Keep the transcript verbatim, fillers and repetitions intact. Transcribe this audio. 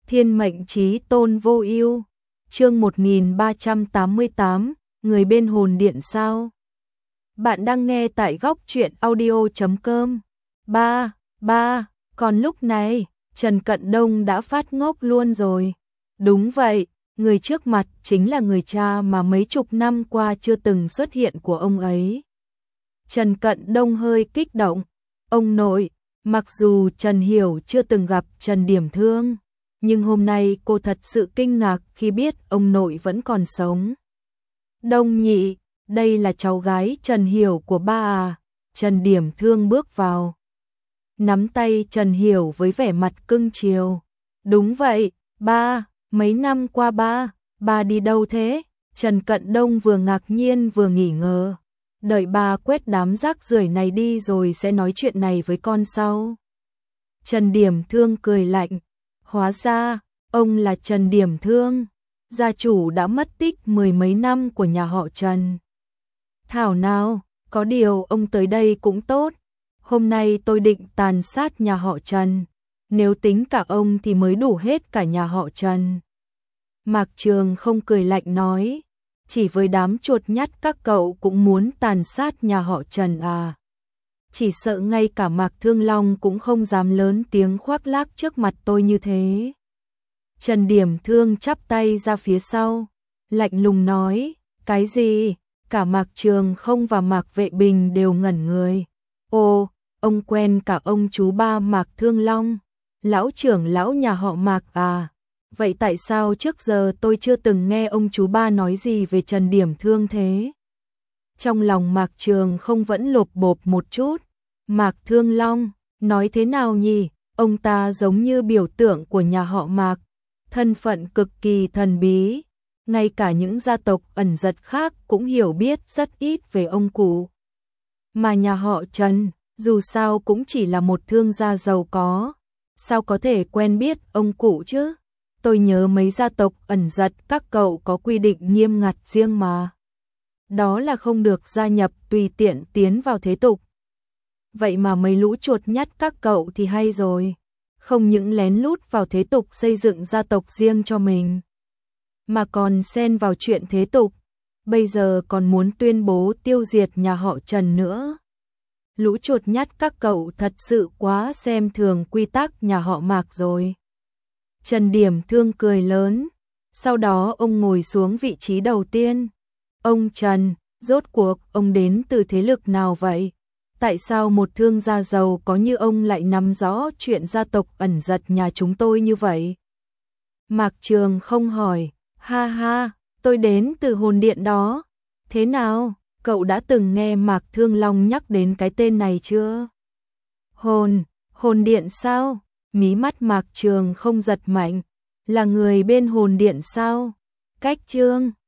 Thiên mệnh chí tôn vô ưu. Chương một nghìn ba trăm tám mươi tám, người bên hồn điện sao? Bạn đang nghe tại góc truyện audio chấm com. Ba, ba, còn lúc này, Trần Cận Đông đã phát ngốc luôn rồi. Đúng vậy, người trước mặt chính là người cha mà mấy chục năm qua chưa từng xuất hiện của ông ấy. Trần Cận Đông hơi kích động. Ông nội, mặc dù Trần Hiểu chưa từng gặp Trần Điểm Thương, nhưng hôm nay cô thật sự kinh ngạc khi biết ông nội vẫn còn sống. Đông nhị, đây là cháu gái Trần Hiểu của ba à? Trần Điểm Thương bước vào, nắm tay Trần Hiểu với vẻ mặt cưng chiều. Đúng vậy, ba, mấy năm qua ba, ba đi đâu thế? Trần Cận Đông vừa ngạc nhiên vừa nghi ngờ. Đợi ba quét đám rác rưởi này đi rồi sẽ nói chuyện này với con sau. Trần Điểm Thương cười lạnh. Hóa ra, ông là Trần Điểm Thương, gia chủ đã mất tích mười mấy năm của nhà họ Trần. Thảo nào, có điều ông tới đây cũng tốt. Hôm nay tôi định tàn sát nhà họ Trần. Nếu tính cả ông thì mới đủ hết cả nhà họ Trần. Mạc Trường không cười lạnh nói. Chỉ với đám chuột nhắt các cậu cũng muốn tàn sát nhà họ Trần à? Chỉ sợ ngay cả Mạc Thương Long cũng không dám lớn tiếng khoác lác trước mặt tôi như thế. Trần Điểm Thương chắp tay ra phía sau, lạnh lùng nói, cái gì? Cả Mạc Trường không và Mạc Vệ Bình đều ngẩn người. Ồ, ông quen cả ông chú ba Mạc Thương Long, lão trưởng lão nhà họ Mạc à? Vậy tại sao trước giờ tôi chưa từng nghe ông chú ba nói gì về Trần Điểm Thương thế? Trong lòng Mạc Trường không vẫn lột bột một chút. Mạc Thương Long, nói thế nào nhỉ? Ông ta giống như biểu tượng của nhà họ Mạc, thân phận cực kỳ thần bí. Ngay cả những gia tộc ẩn giật khác cũng hiểu biết rất ít về ông cụ. Mà nhà họ Trần, dù sao cũng chỉ là một thương gia giàu có. Sao có thể quen biết ông cụ chứ? Tôi nhớ mấy gia tộc ẩn giật các cậu có quy định nghiêm ngặt riêng mà. Đó là không được gia nhập tùy tiện tiến vào thế tục. Vậy mà mấy lũ chuột nhắt các cậu thì hay rồi. Không những lén lút vào thế tục xây dựng gia tộc riêng cho mình, mà còn xen vào chuyện thế tục. Bây giờ còn muốn tuyên bố tiêu diệt nhà họ Trần nữa. Lũ chuột nhắt các cậu thật sự quá xem thường quy tắc nhà họ Mạc rồi. Trần Điểm Thương cười lớn. Sau đó ông ngồi xuống vị trí đầu tiên. Ông Trần, rốt cuộc ông đến từ thế lực nào vậy? Tại sao một thương gia giàu có như ông lại nắm rõ chuyện gia tộc ẩn giật nhà chúng tôi như vậy? Mạc Trường không hỏi. Ha ha, tôi đến từ hồn điện đó. Thế nào, cậu đã từng nghe Mạc Thương Long nhắc đến cái tên này chưa? Hồn, hồn điện sao? Mí mắt Mạc Trường không giật mạnh. Là người bên hồn điện sao? Cách Trương,